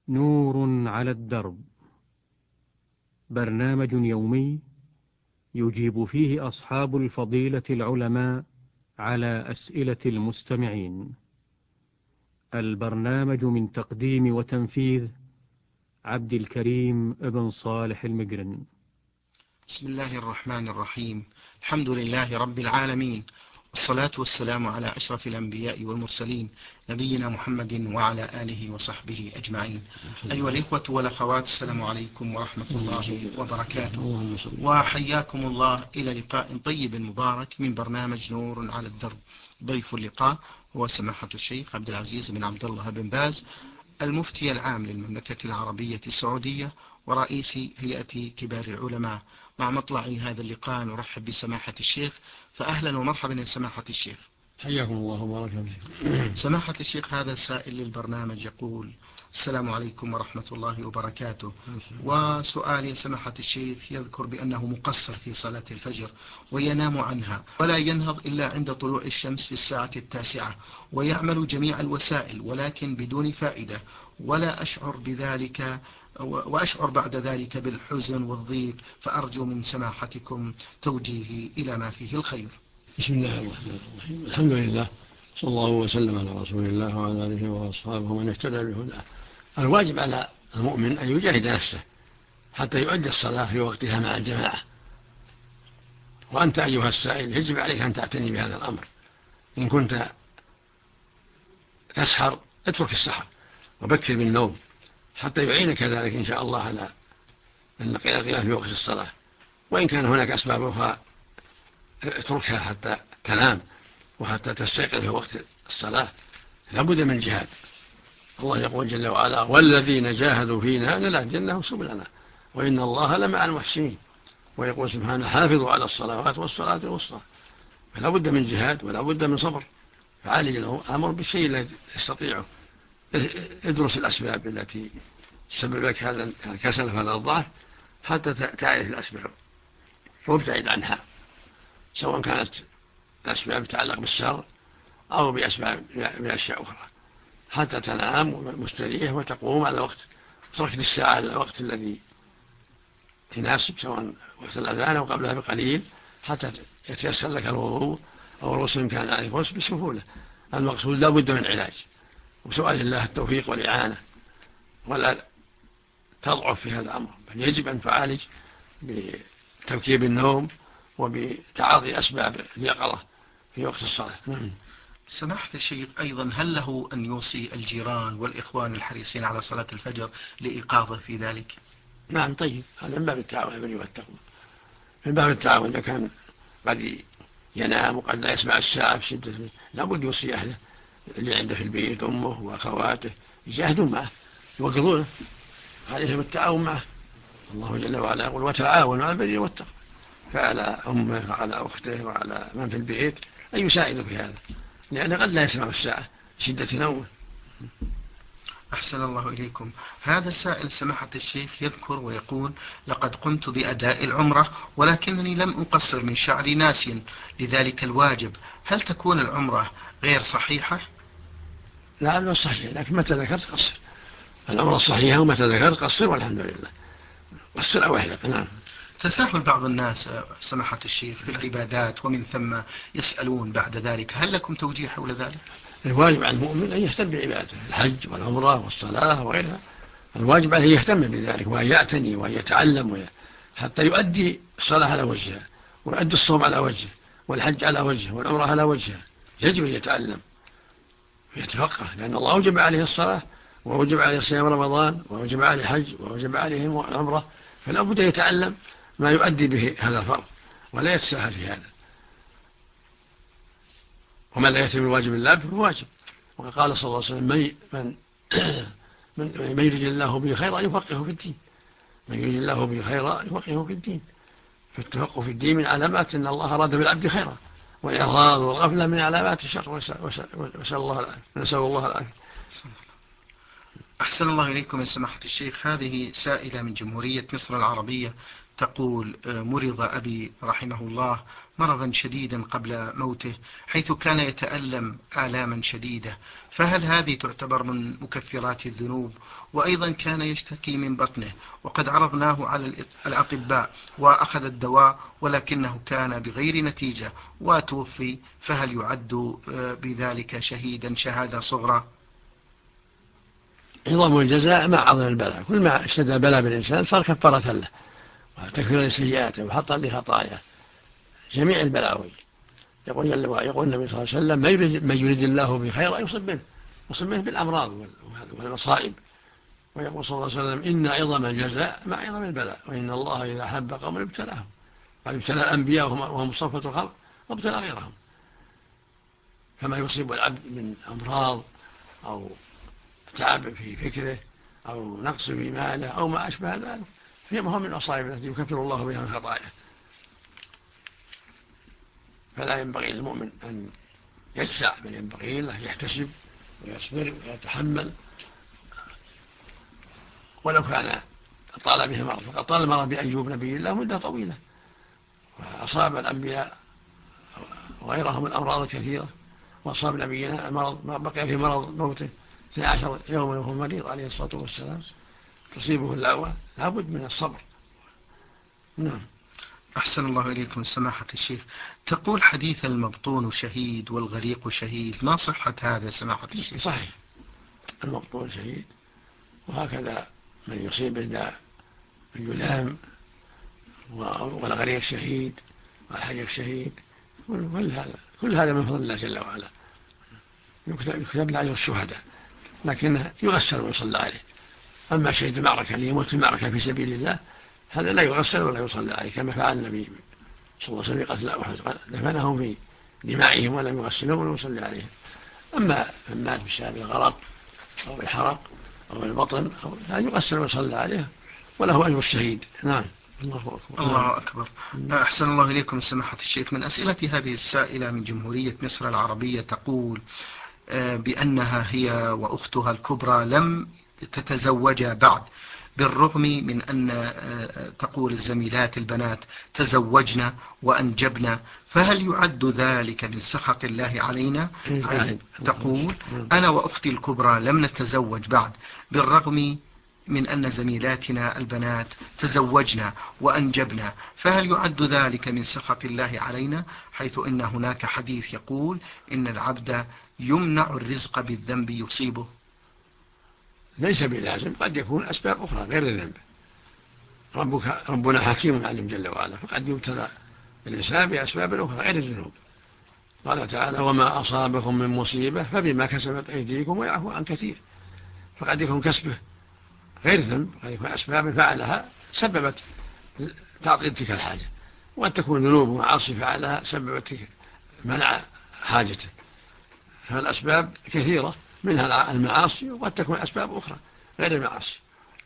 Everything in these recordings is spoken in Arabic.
نور على الدرب، برنامج يومي يجيب فيه أصحاب الفضيلة العلماء على أسئلة المستمعين. البرنامج من تقديم وتنفيذ عبد الكريم ابن صالح المقرن. بسم الله الرحمن الرحيم. الحمد لله رب العالمين، والصلاة والسلام على أشرف الأنبياء والمرسلين، نبينا محمد وعلى آله وصحبه أجمعين. أيها الإخوة والأخوات، السلام عليكم ورحمة الله وبركاته، وحياكم الله إلى لقاء طيب مبارك من برنامج نور على الدرب. ضيف اللقاء هو سماحة الشيخ عبد العزيز بن عبد الله بن باز، المفتي العام للمملكة العربية السعودية ورئيس هيئة كبار العلماء. مع مطلع هذا اللقاء نرحب بسماحة الشيخ، فأهلا ومرحبا يا سماحة الشيخ. حياكم الله وبارك فيكم. سماحة الشيخ، هذا سائل للبرنامج يقول: السلام عليكم ورحمة الله وبركاته، وسؤالي سماحة الشيخ يذكر بأنه مقصر في صلاة الفجر وينام عنها ولا ينهض إلا عند طلوع الشمس في الساعة 9، ويعمل جميع الوسائل ولكن بدون فائدة، ولا أشعر بذلك، وأشعر بعد ذلك بالحزن والضيق، فأرجو من سماحتكم توجيهي إلى ما فيه الخير. بسم الله الرحمن الرحيم. الحمد لله، صلى الله وسلم على رسول الله وعلى آله وأصحابه ومن اهتدى بهداه. الواجب على المؤمن أن يجاهد نفسه حتى يؤدي الصلاة في وقتها مع الجماعة. وأنت أيها السائل يجب عليك أن تعتني بهذا الأمر. إن كنت تسهر اترك السهر وبكر بالنوم حتى يعينك ذلك إن شاء الله على القيام في وقت الصلاة. وإن كان هناك أسباب أخرى اتركها حتى تنام وحتى تستيقظ في وقت الصلاة. لابد من الجهاد. الله يقول جل وعلا: والذين جاهدوا فينا لنهدينهم سبلنا وإن الله لمع المحسنين. ويقول سبحانه: حافظوا على الصلوات والصلاة الوسطى. فلا بد من جهاد ولا بد من صبر. فعالج الأمر بالشيء الذي تستطيعه. ادرس الأسباب التي تسبب لك هذا الكسل وهذا الضعف حتى تعرف الأسباب وابتعد عنها، سواء كانت الأسباب تتعلق بالسهر أو بأشياء أخرى، حتى تنام مستريح وتقوم على وقت، تركت الساعة على الوقت الذي يناسب، سواء وقت الأذان أو قبلها بقليل، حتى يتيسر لك الوضوء أو الغسل إن كان عليك غسل بسهولة. المقصود لا بد من علاج وسؤال الله التوفيق والإعانة، ولا تضعف في هذا الأمر، بل يجب أن تعالج بتبكير النوم وبتعاطي أسباب اليقظة في وقت الصلاة. سماحة الشيخ، أيضا هل له أن يوصي الجيران والإخوان الحريصين على صلاة الفجر لإيقاظه في ذلك؟ نعم، طيب، هذا من باب التعاون البر والتقوى. من باب التعاون، إذا كان قد ينام وقد لا يسمع الساعة بشدة لابد يوصي أهله اللي عنده في البيت، أمه وأخواته، يجاهدوا معه يوقظونه، عليهم التعاون معه. الله جل وعلا يقول: وتعاونوا على البر والتقوى. فعلى أمه وعلى أخته وعلى من في البيت أن يساعدوا في هذا، لأنه قد لا يسمع الساعة شدة نومه. أحسن الله إليكم. هذا السائل سماحة الشيخ يذكر ويقول: لقد قمت بأداء العمرة ولكنني لم أقصر من شعري ناسيا لذلك الواجب، هل تكون العمرة غير صحيحة؟ لا، العمرة صحيحة، لكن متى ذكرت قصر. العمرة صحيحة ومتى ذكرت قصر، والحمد لله. قصر أو احلق. نعم. تساهل بعض الناس سماحة الشيخ في العبادات ومن ثم يسألون بعد ذلك، هل لكم توجيه حول ذلك؟ الواجب على المؤمن أن يهتم بعبادته، الحج والعمرة والصلاة وغيرها. الواجب عليه يهتم بذلك وأن يعتني وأن يتعلم حتى يؤدي الصلاة على وجهها، ويؤدي الصوم على وجهه، والحج على وجهه، والعمرة على وجهها. يجب أن يتعلم ويتفقه، لأن الله وجب عليه الصلاة ووجب عليه صيام رمضان ووجب عليه الحج ووجب عليه العمرة، فلا بد يتعلم ما يؤدي به هذا الفرض ولا يتساهل في هذا. ومن لا يأتي بالواجب الله فهو واجب. وقال صلى الله عليه وسلم: من يريد الله به خيرا يفقهه في الدين. من يريد الله به خيرا يفقهه في الدين. فالتفقه في الدين من علامات أن الله أراد بالعبد خيرا، والإعراض والغفلة من علامات الشر، نسأل الله العافية. أحسن الله إليكم يا سماحة الشيخ. هذه سائلة من جمهورية مصر العربية تقول: مرض أبي رحمه الله مرضا شديدا قبل موته، حيث كان يتألم آلاما شديدة، فهل هذه تعتبر من مكفرات الذنوب؟ وأيضا كان يشتكي من بطنه، وقد عرضناه على الأطباء وأخذ الدواء ولكنه كان بغير نتيجة وتوفي، فهل يعد بذلك شهيدا شهادة صغرى؟ عظم الجزاء مع عظم البلاء، كل ما اشتد البلاء بالإنسان صار كفارة له وتكفير لسيئاته وحطا لخطاياه جميع البلاوي. يقول النبي صلى الله عليه وسلم: ما يريد الله بخير يصب به بالأمراض والمصائب. ويقول صلى الله عليه وسلم: إن عظم الجزاء مع عظم البلاء، وإن الله إذا أحب قوما ابتلاهم. قد ابتلى الأنبياء وهم صفوة الخلق وابتلى غيرهم. كما يصيب العبد من أمراض أو تعب في فكره أو نقص في ماله أو ما أشبه ذلك، فيما هو من المصائب التي يكفر الله بها من خطاياه. فلا ينبغي للمؤمن أن يجزع، بل ينبغي له يحتسب ويصبر ويتحمل ولو كان طال به مرض. فقد طال المرض بأيوب نبي الله مدة طويلة، وأصاب الأنبياء وغيرهم الأمراض الكثيرة، وأصاب نبينا المرض ما بقي في مرض موته 12 يوما وهو مريض عليه الصلاة والسلام تصيبه اللأوى. لابد من الصبر. نعم. أحسن الله إليكم سماحة الشيخ. تقول: حديث المبطون شهيد والغريق شهيد، ما صحة هذا سماحة الشيخ؟ صحيح، المبطون شهيد، وهكذا من يصيب الجلام والغريق شهيد والحجر شهيد. كل هذا من فضل الله جل وعلا، يكتب له أجر الشهداء، لكنه يغسل ويصلى عليه. أما شهيد المعركة اللي يموت في المعركة في سبيل الله هذا لا يغسل ولا يصلى عليه، كما فعل النبي صلى الله عليه وسلم قتل أحد، دفنهم في دمائهم ولم يغسلهم ولا يصلي عليهم. أما من مات بسبب الغرق أو الحرق أو البطن لا يغسل ويصلى عليه وله أجر الشهيد. نعم. الله أكبر. الله أكبر. أحسن الله إليكم سماحة الشيخ. من أسئلة هذه السائلة من جمهورية مصر العربية تقول بأنها هي وأختها الكبرى لم تتزوجا بعد، بالرغم من أن تقول الزميلات البنات تزوجنا وأنجبنا، فهل يعد ذلك من سخط الله علينا؟ تقول: أنا وأختي الكبرى لم نتزوج بعد، بالرغم من أن زميلاتنا البنات تزوجنا وأنجبنا، فهل يعد ذلك من سخط الله علينا؟ حيث إن هناك حديث يقول: إن العبد يمنع الرزق بالذنب يصيبه. ليس بلازم، قد يكون أسباب أخرى غير الذنب. ربنا حكيم عليم جل وعلا، فقد يبتلى الإنسان بأسباب أخرى غير الذنوب. قال تعالى: وما أصابكم من مصيبة فبما كسبت أيديكم ويعفو عن كثير. فقد يكون كسبه غير ذنب، قد يكون أسباب فعلها سببت تعطيل تلك الحاجة، وقد تكون ذنوب ومعاصي فعلها سببت منع حاجته. فالأسباب كثيرة، منها المعاصي، وقد تكون أسباب أخرى غير المعاصي.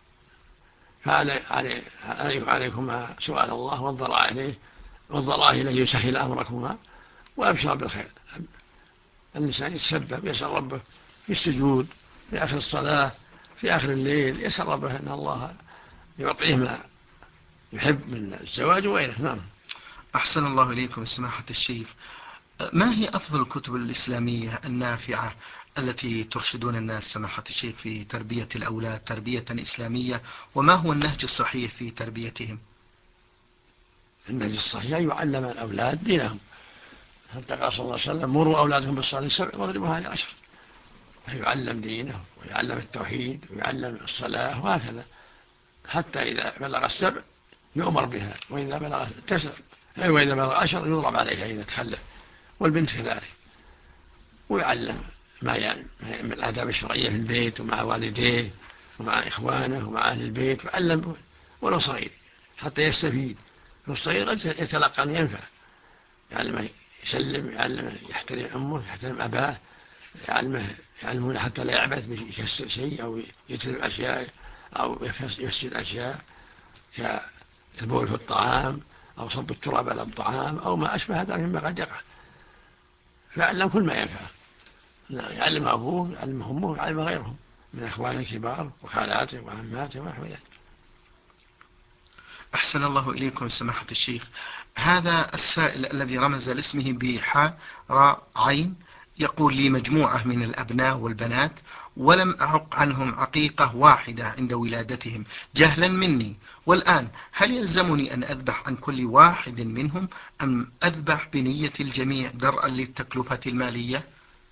فعليكم سؤال الله والضراء إليه يسهل أمركما وأبشر بالخير. الإنسان يتسبب، يسأل ربه في السجود، في آخر الصلاة، في آخر الليل، يسأل ربه أن الله يعطيه ما يحب من الزواج وغيره. نعم. أحسن الله إليكم سماحة الشيخ. ما هي أفضل الكتب الإسلامية النافعة التي ترشدون الناس سماحة الشيخ في تربية الأولاد تربية إسلامية، وما هو النهج الصحيح في تربيتهم؟ النهج الصحيح يعلم الأولاد دينهم، حتى قال صلى الله عليه وسلم: مروا أولادهم بالصلاة 7 واضربوها على 10. فيعلم دينه ويعلم التوحيد ويعلم الصلاة وهكذا، حتى إذا بلغ 7 يؤمر بها، وإذا بلغ 9 وإذا بلغ 10 يضرب عليها إذا تخلف، والبنت كذلك. ويعلم ما يعني من الآداب الشرعية في البيت ومع والديه ومع إخوانه ومع أهل البيت، ويعلم ولو صغير حتى يستفيد. والصغير قد يتلقى أن ينفع، يعلمه يسلم، يعلمه يحترم أمه، يحترم أباه، يعلمون حتى لا يعبث بيكسر شيء أو يتلف أشياء أو يفسد أشياء كالبول في الطعام أو صب التراب على الطعام أو ما أشبه ذلك مما قد يقع. فيعلم كل ما ينفع، يعلم أبوه، يعلم أمه، يعلم غيرهم من أخوانه الكبار وخالاته وعماته ونحو ذلك. أحسن أحسن الله إليكم سماحة الشيخ. هذا السائل الذي رمز لاسمه بحاء راء عين يقول لي مجموعة من الأبناء والبنات ولم أعق عنهم عقيقة واحدة عند ولادتهم جهلا مني، والآن هل يلزمني أن أذبح عن كل واحد منهم أم أذبح بنية الجميع درءا للتكلفة المالية؟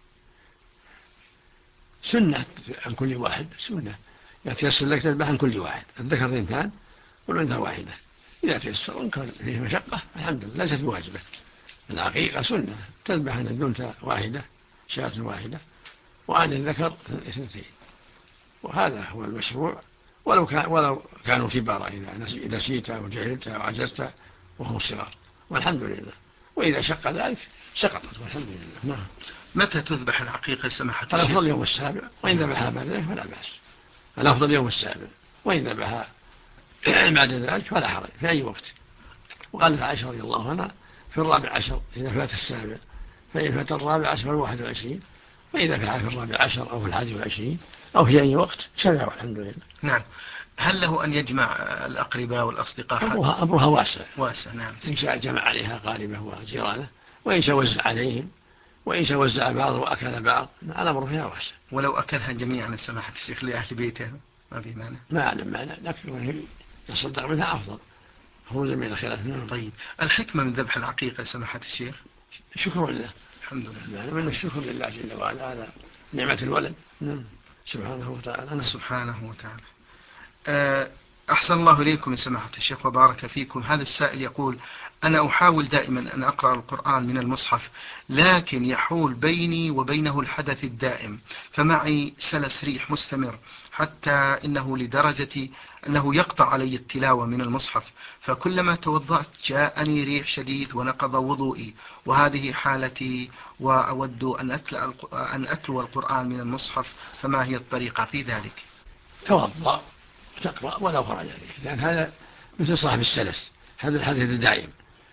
سنة عن كل واحد، سنة يتيسر لك تذبح عن كل واحد، الذكر اثنتان والأنثى واحدة، إذا تيسر وإن كان فيه مشقة الحمد لله ليست بواجبة. العقيقة سنة، تذبح عن الأنثى واحدة شاة واحدة وعن الذكر اثنتين، وهذا هو المشروع. ولو كانوا كبارا، إذا نسيت وجهلت وعجزت وهم صغار، والحمد لله. وإذا شق ذلك سقطت والحمد لله. نعم. متى تذبح العقيقة سماحة الشيخ؟ الأفضل يوم السابع، وإن ذبحها بعد ذلك فلا بأس. الأفضل يوم السابع، وإن ذبحها بعد ذلك فلا حرج في أي وقت. وقالت عائشة رضي الله عنها في 14 إذا فات السابع، فإن فات 14 21، وإذا فعل في 14 أو في 21 أو في أي وقت شبع والحمد لله. نعم. هل له أن يجمع الأقرباء والأصدقاء؟ أمرها واسع. نعم. إن شاء جمع عليها قاربه وجيرانه، وإن شاء وزع عليهم، وإن شاء وزع بعض وأكل بعض، الأمر فيها واسع. ولو أكلها جميعا سماحة الشيخ لأهل بيته ما في مانع؟ ما أعلم مانع، لكن يصدق منها أفضل خروجا من الخلاف. طيب، الحكمة من ذبح العقيقة سماحة الشيخ؟ شكر لله، الحمد لله. يعني من الشكر لله جل وعلا على نعمة الولد. سبحانه وتعالى. سبحانه وتعالى. أحسن الله إليكم سماحة الشيخ وبارك فيكم. هذا السائل يقول: أنا أحاول دائما أن أقرأ القرآن من المصحف، لكن يحول بيني وبينه الحدث الدائم، فمعي سلس ريح مستمر، حتى إنه لدرجة أنه يقطع علي التلاوة من المصحف، فكلما توضأت جاءني ريح شديد ونقض وضوئي، وهذه حالتي، وأود أن أتلو القرآن من المصحف، فما هي الطريقة في ذلك؟ توضأ تقرأ ولو خرج عليه، لأن هذا مثل صاحب السلس، هذا الحدث الدائم.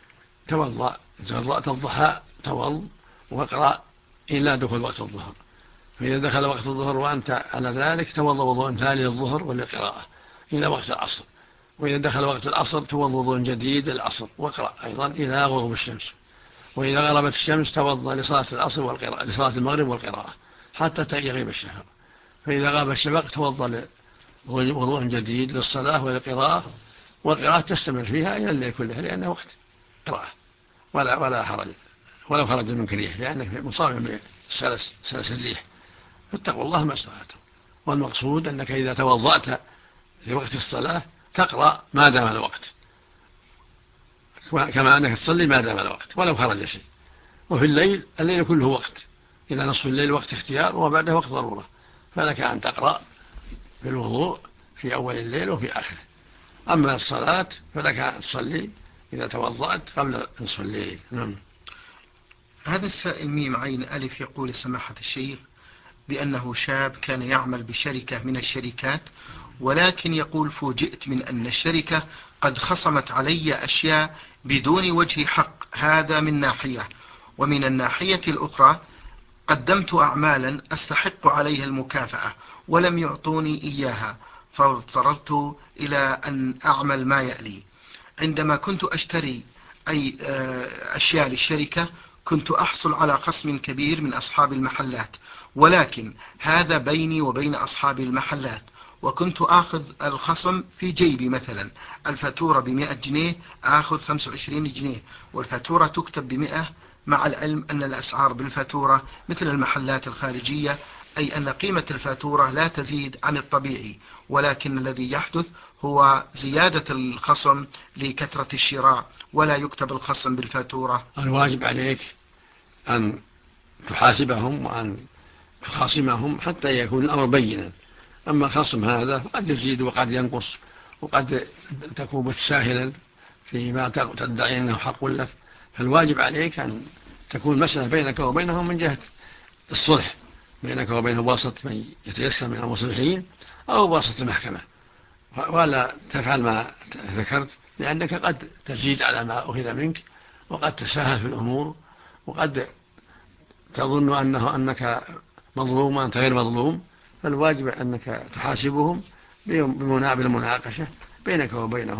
توضأت الضحى توضأ واقرأ إلى دخول وقت الظهر، فإذا دخل وقت الظهر وأنت على ذلك توضأ وضوء ثاني للظهر وللقراءة إلى وقت العصر، وإذا دخل وقت العصر توضأ وضوء جديد للعصر واقرأ أيضا إلى غروب الشمس، وإذا غربت الشمس توضأ لصلاة العصر والقراءة لصلاة المغرب والقراءة حتى يغيب الشفق، فإذا غاب الشفق توضأ وضوء جديد للصلاة والقراءة، والقراءة تستمر فيها إلى الليل كله، لأنه وقت قراءة ولا حرج ولو خرج منك ريح، لأنك مصاب بسلس الريح، فاتقوا الله ما استطعتم. والمقصود أنك إذا توضأت لوقت الصلاة تقرأ ما دام الوقت، كما أنك تصلي ما دام الوقت ولو خرج شيء. وفي الليل كله وقت، إلى نصف الليل وقت اختيار وبعده وقت ضرورة، فلك أن تقرأ في الوضوء في أول الليل وفي آخره. أما الصلاة فلك أن تصلي إذا توضأت قبل نصف الليل. هذا السائل ميم عين ألف يقول: سماحة الشيخ، بأنه شاب كان يعمل بشركة من الشركات، ولكن يقول: فوجئت من أن الشركة قد خصمت علي أشياء بدون وجه حق، هذا من ناحية، ومن الناحية الأخرى قدمت أعمالا أستحق عليها المكافأة ولم يعطوني إياها، فاضطررت إلى أن أعمل ما يألي. عندما كنت أشتري أي أشياء للشركة كنت أحصل على خصم كبير من أصحاب المحلات، ولكن هذا بيني وبين أصحاب المحلات، وكنت آخذ الخصم في جيبي. مثلا الفاتورة ب100 جنيه آخذ 25 جنيه، والفاتورة تكتب ب100، مع العلم أن الأسعار بالفاتورة مثل المحلات الخارجية، أي أن قيمة الفاتورة لا تزيد عن الطبيعي، ولكن الذي يحدث هو زيادة الخصم لكثرة الشراء، ولا يكتب الخصم بالفاتورة. الواجب عليك أن تحاسبهم وأن تخاصمهم حتى يكون الأمر بينا. أما الخصم هذا قد يزيد وقد ينقص، وقد تكون متساهلا فيما تدعي أنه حق لك، فالواجب عليك أن تكون مسألة بينك وبينهم من جهة الصلح، بينك وبينهم واسط من يتيسر من المصلحين أو واسط المحكمة، ولا تفعل ما ذكرت، لأنك قد تزيد على ما أخذ منك، وقد تساهل في الأمور، وقد تظن أنك مظلوم وأنت غير مظلوم. فالواجب أنك تحاسبهم بالمناقشة بينك وبينهم،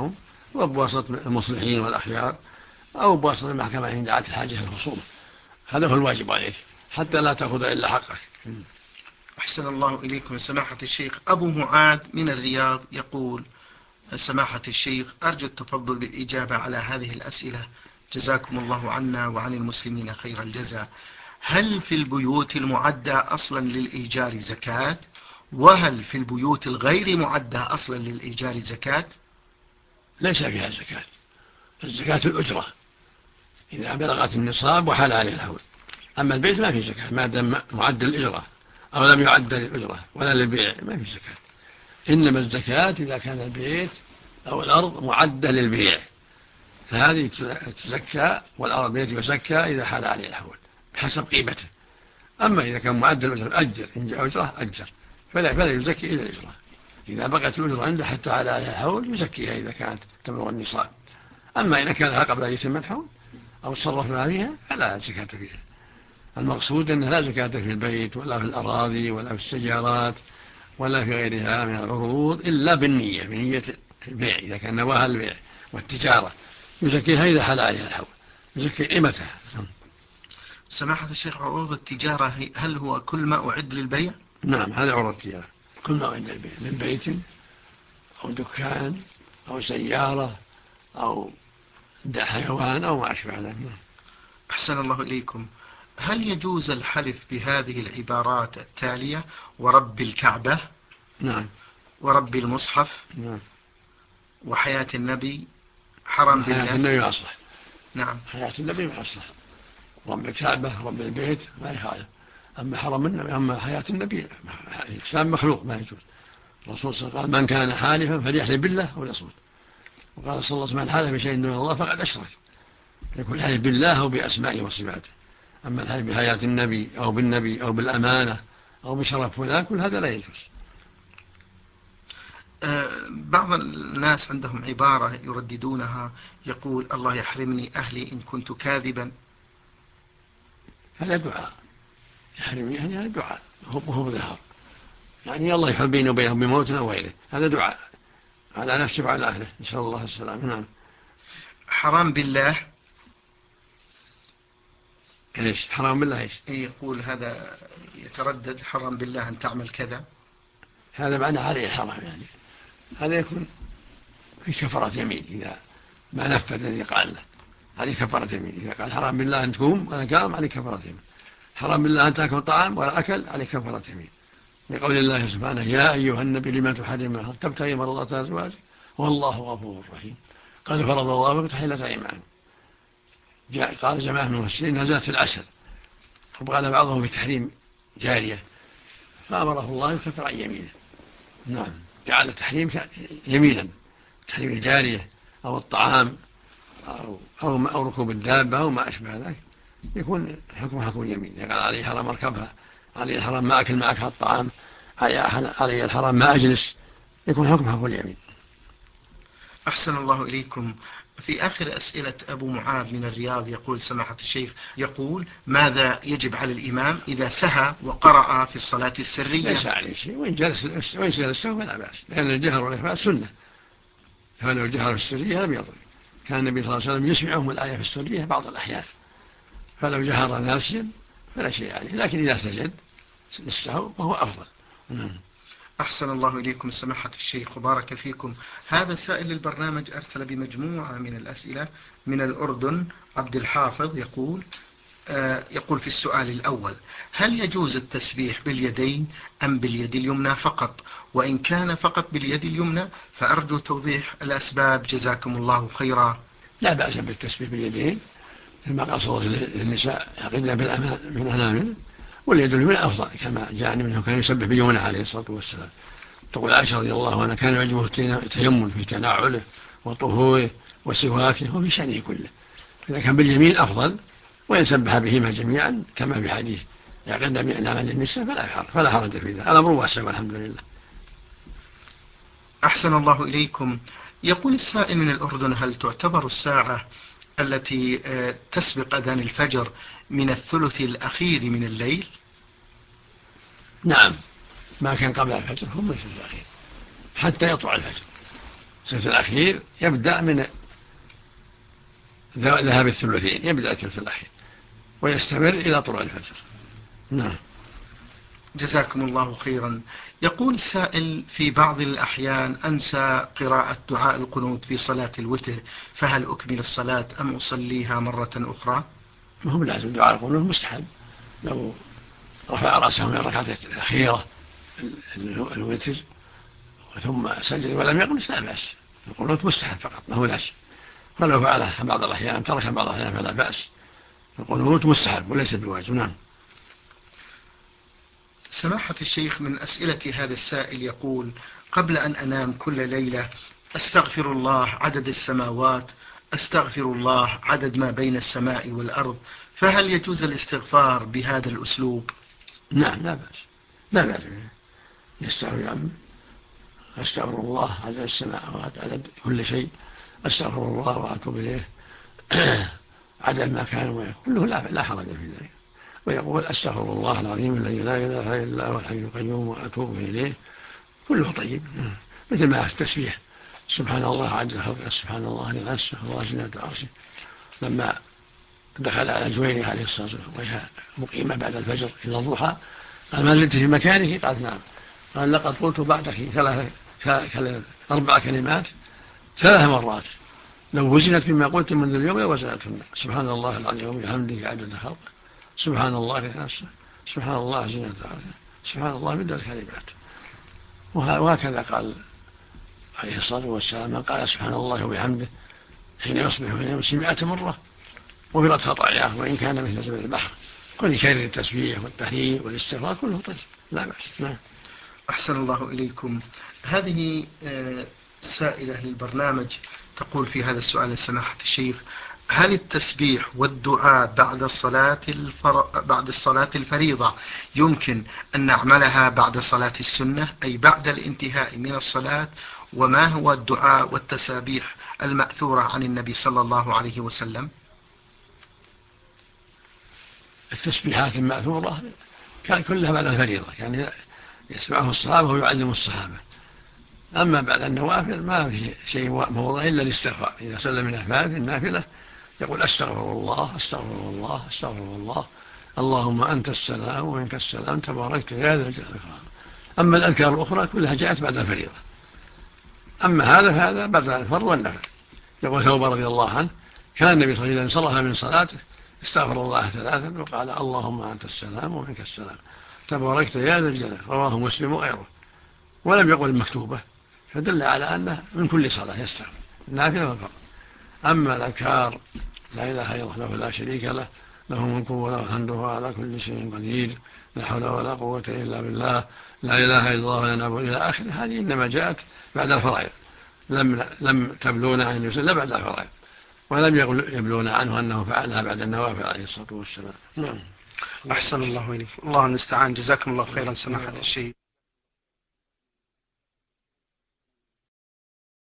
وبواسطة المصلحين والأخيار أو بواسطة المحكمة إن دعت الحاجة للخصومة. هذا هو الواجب عليك حتى لا تأخذ إلا حقك. أحسن الله إليكم سماحة الشيخ. أبو معاذ من الرياض يقول: سماحة الشيخ، أرجو التفضل بالإجابة على هذه الأسئلة، جزاكم الله عنا وعن المسلمين خير الجزاء. هل في البيوت المعدة أصلا للإيجار زكاة؟ وهل في البيوت الغير معدة أصلا للإيجار زكاة؟ ليس فيها زكاة. الزكاة الأجرة إذا بلغت النصاب وحال عليه الحول. أما البيت ما في زكاة ما دام معد للإجرة أو لم يعد للأجرة ولا للبيع ما في زكاة. إنما الزكاة إذا كان البيت أو الأرض معدة للبيع فهذه تزكى، والأرض بيت يزكى إذا حال عليه الحول بحسب قيمته. أما إذا كان معد للأجرة أجر، إن جاء أجرة أجر فلا يزكي إلا الأجرة. إذا بقت الأجرة عنده حتى على عليه الحول يزكيها إذا كانت تبلغ النصاب. أما إذا كانها قبل أن يتم الحول أو تصرف ما فيها فلا زكاة فيها. المقصود أنها لا زكاة في البيت ولا في الأراضي ولا في السيارات ولا في غيرها من العروض إلا بالنية، بنية البيع إذا كان نواها البيع والتجارة يزكيها إذا حال عليها الحول، يزكي قيمتها. سماحة الشيخ، عروض التجارة هل هو كل ما أعد للبيع؟ نعم، هذا عروض التجارة، كل ما أعد للبيع من بيت أو دكان أو سيارة أو حيوان أو ما أشبه ذلك. أحسن الله إليكم. هل يجوز الحلف بهذه العبارات التالية: ورب الكعبة، نعم، ورب المصحف، نعم، وحياة النبي، حرام بالله؟ حياة النبي ما أصلح. نعم، حياة النبي ما أصلح. رب الكعبة رب البيت ما يخالف. أما حرم النبي، أما حياة النبي الإسلام مخلوق ما يجوز. الرسول صلى الله عليه وسلم قال: من كان حالفا فليحلف بالله أو ليصمت. وقال صلى الله عليه وسلم: من حلف بشيء دون الله فقد أشرك. يكون الحلف بالله أو بأسمائه وصفاته. أما الحلف بحياة النبي أو بالنبي أو بالأمانة أو بشرف فلان كل هذا لا يجوز. بعض الناس عندهم عبارة يرددونها يقول: الله يحرمني أهلي إن كنت كاذبا. هذا دعاء، يحرمني أهلي، هذا دعاء هو ظهر، يعني الله يحب بينه وبينهم بموت أو غيره، هذا دعاء على نفسه وعلى أهله، نسأل الله السلامة. نعم. حرام بالله، إيش حرام بالله؟ إيش يقول هذا يتردد: حرام بالله أن تعمل كذا. هذا معنى عليه الحرام، يعني هذا يكون في كفارة يمين إذا ما نفذ الذي قال له، عليه كفارة يمين. إذا قال حرام بالله أن تقوم ولا قام عليه كفارة يمين. حرام بالله أن تأكل طعام ولا أكل عليه كفارة يمين، لقول الله سبحانه: يا أيها النبي لما تحرم ما تبتغي مرضات أزواجك والله غفور رحيم قد فرض الله لك تحلة أيمانكم. قال جماعة من المفسرين: نزلت في العسل، وقال بعضهم بتحريم جارية، فأمره الله يكفر عن يمينه. نعم، جعل التحريم يمينا، تحريم الجارية أو الطعام أو ركوب الدابة أو ما أشبه ذلك يكون حكم يمين. قال عليه حرام أركبها، عليه الحرام ما أكل معك الطعام، عليه الحرام ما أجلس، يكون حكم اليمين. أحسن الله إليكم. في آخر أسئلة أبو معاذ من الرياض يقول سماحة الشيخ، يقول: ماذا يجب على الإمام إذا سهى وقرأ في الصلاة السرية؟ ليس عليه شيء، وإن جلس السهو فلا بأس، لأن الجهر والإخفاء سنة، فلو الجهر في السرية لم يضر. كان النبي صلى الله عليه وسلم يسمعهم الآية في السرية بعض الأحيان، فلو جهر ناسيا فلا شيء عليه، لكن إذا سجد للسهو فهو أفضل. أحسن الله إليكم سماحة الشيخ وبارك فيكم. هذا سائل البرنامج أرسل بمجموعة من الأسئلة من الأردن، عبد الحافظ، يقول في السؤال الأول: هل يجوز التسبيح باليدين أم باليد اليمنى فقط؟ وإن كان فقط باليد اليمنى فأرجو توضيح الأسباب، جزاكم الله خيرا. لا بأس بالتسبيح باليدين، كما قال صلى الله عليه وسلم: النساء يعقدن بالأنامل، واليد اليمنى أفضل، كما جاء منه كان يسبح بيمنى عليه الصلاة والسلام. تقول عائشة رضي الله عنها: كان يعجبه التيمم في تناعله وطهوره وسواكه وفي شأنه كله، إذا كان باليمين أفضل، وإن سبح بهما جميعا كما في حديث يعقدن بأنامل النساء فلا حرج في ذلك، الأمر واسع والحمد لله. أحسن الله إليكم. يقول السائل من الأردن: هل تعتبر الساعة التي تسبق أذان الفجر من الثلث الأخير من الليل؟ نعم، ما كان قبل الفجر هم الثلث الأخير حتى يطلع الفجر، الثلث الأخير يبدأ من ذهاب الثلثين، يبدأ الثلث الأخير ويستمر إلى طلوع الفجر. نعم. جزاكم الله خيرا. يقول السائل: في بعض الأحيان أنسى قراءة دعاء القنوت في صلاة الوتر، فهل أكمل الصلاة أم أصليها مرة أخرى؟ ما هو لازم دعاء القنوت، مستحب. لو رفع رأسه من الركعة الأخيرة الوتر ثم سجد ولم يقنت لا بأس، القنوت مستحب فقط ما هو لازم. ولو فعله بعض الأحيان ترك بعض الأحيان فلا بأس، القنوت مستحب وليس بواجب. نعم. سماحة الشيخ، من أسئلة هذا السائل يقول: قبل أن أنام كل ليلة أستغفر الله عدد السماوات، أستغفر الله عدد ما بين السماء والأرض، فهل يجوز الاستغفار بهذا الأسلوب؟ نعم لا بأس، لا بأس. أستغفر الله عدد السماوات عدد كل شيء، أستغفر الله وأتوب إليه عدد ما كان ويكون، كله لا حرج في ذلك. ويقول: أستغفر الله العظيم الذي لا إله إلا هو الحي القيوم وأتوب إليه، كله طيب. مثل ما التسبيح: سبحان الله عدد خلقه، سبحان الله رضا نفسه، الله زنة عرشه. لما دخل على جويرية عليه الصلاة والسلام وهي مقيمة بعد الفجر إلى الضحى قال: ما زلت في مكانك؟ قالت: نعم. قال: لقد قلت بعدك 4 كلمات 3 مرات، لو وزنت بما قلت منذ اليوم لوزنتهن: سبحان الله العظيم وبحمده عدد خلقه، سبحان الله رضا نفسه، سبحان الله زنة عرشه، سبحان الله مدة كلمات. وهكذا قال عليه الصلاة والسلام: من قال سبحان الله وبحمده حين يصبح وحين يمسي 100 مرة غفرت خطاياه وإن كان مثل زبد البحر. كل يكرر التسبيح والتهليل والاستغفار كله طيب، لا بأس. نعم. أحسن الله إليكم. هذه سائلة للبرنامج تقول في هذا السؤال: سماحة الشيخ، هل التسبيح والدعاء بعد الصلاة الفريضة يمكن أن نعملها بعد صلاة السنة، أي بعد الانتهاء من الصلاة؟ وما هو الدعاء والتسابيح المأثورة عن النبي صلى الله عليه وسلم؟ التسبيحات المأثورة كان كلها بعد الفريضة، يعني يسمعه الصحابة ويعلم الصحابة. أما بعد النوافل ما في شيء موضع إلا الاستغفار. إذا سلم من أفعال النافلة يقول: أستغفر الله أستغفر الله أستغفر الله، اللهم أنت السلام ومنك السلام تباركت يا ذا الجلال والإكرام. أما الأذكار الأخرى كلها جاءت بعد الفريضة. أما هذا بعد الفرض والنفل. يقول ثوبان رضي الله عنه: كان النبي صلى الله عليه وسلم إذا انصرف من صلاته استغفر الله 3 وقال: اللهم أنت السلام ومنك السلام تباركت يا ذا الجلال. رواه مسلم وغيره. ولم يقل المكتوبة، فدل على أنه من كل صلاة يستغفر، النافلة والفرض. أما الأذكار: لا إله إلا الله لا شريك له، له الملك وله الحمد وهو على كل شيء قدير، لا حول ولا قوة إلا بالله، لا إله إلا الله ولا نعبد إلى آخر، هذه إنما جاءت بعد الفرائض، لم تبلون عن النبي إلا بعد الفرائض، ولم يبلون عنه أنه فعلها بعد النوافل عليه الصلاة والسلام. نعم. أحسن الله إليك. الله المستعان. جزاكم الله خيرا سماحة الشيخ.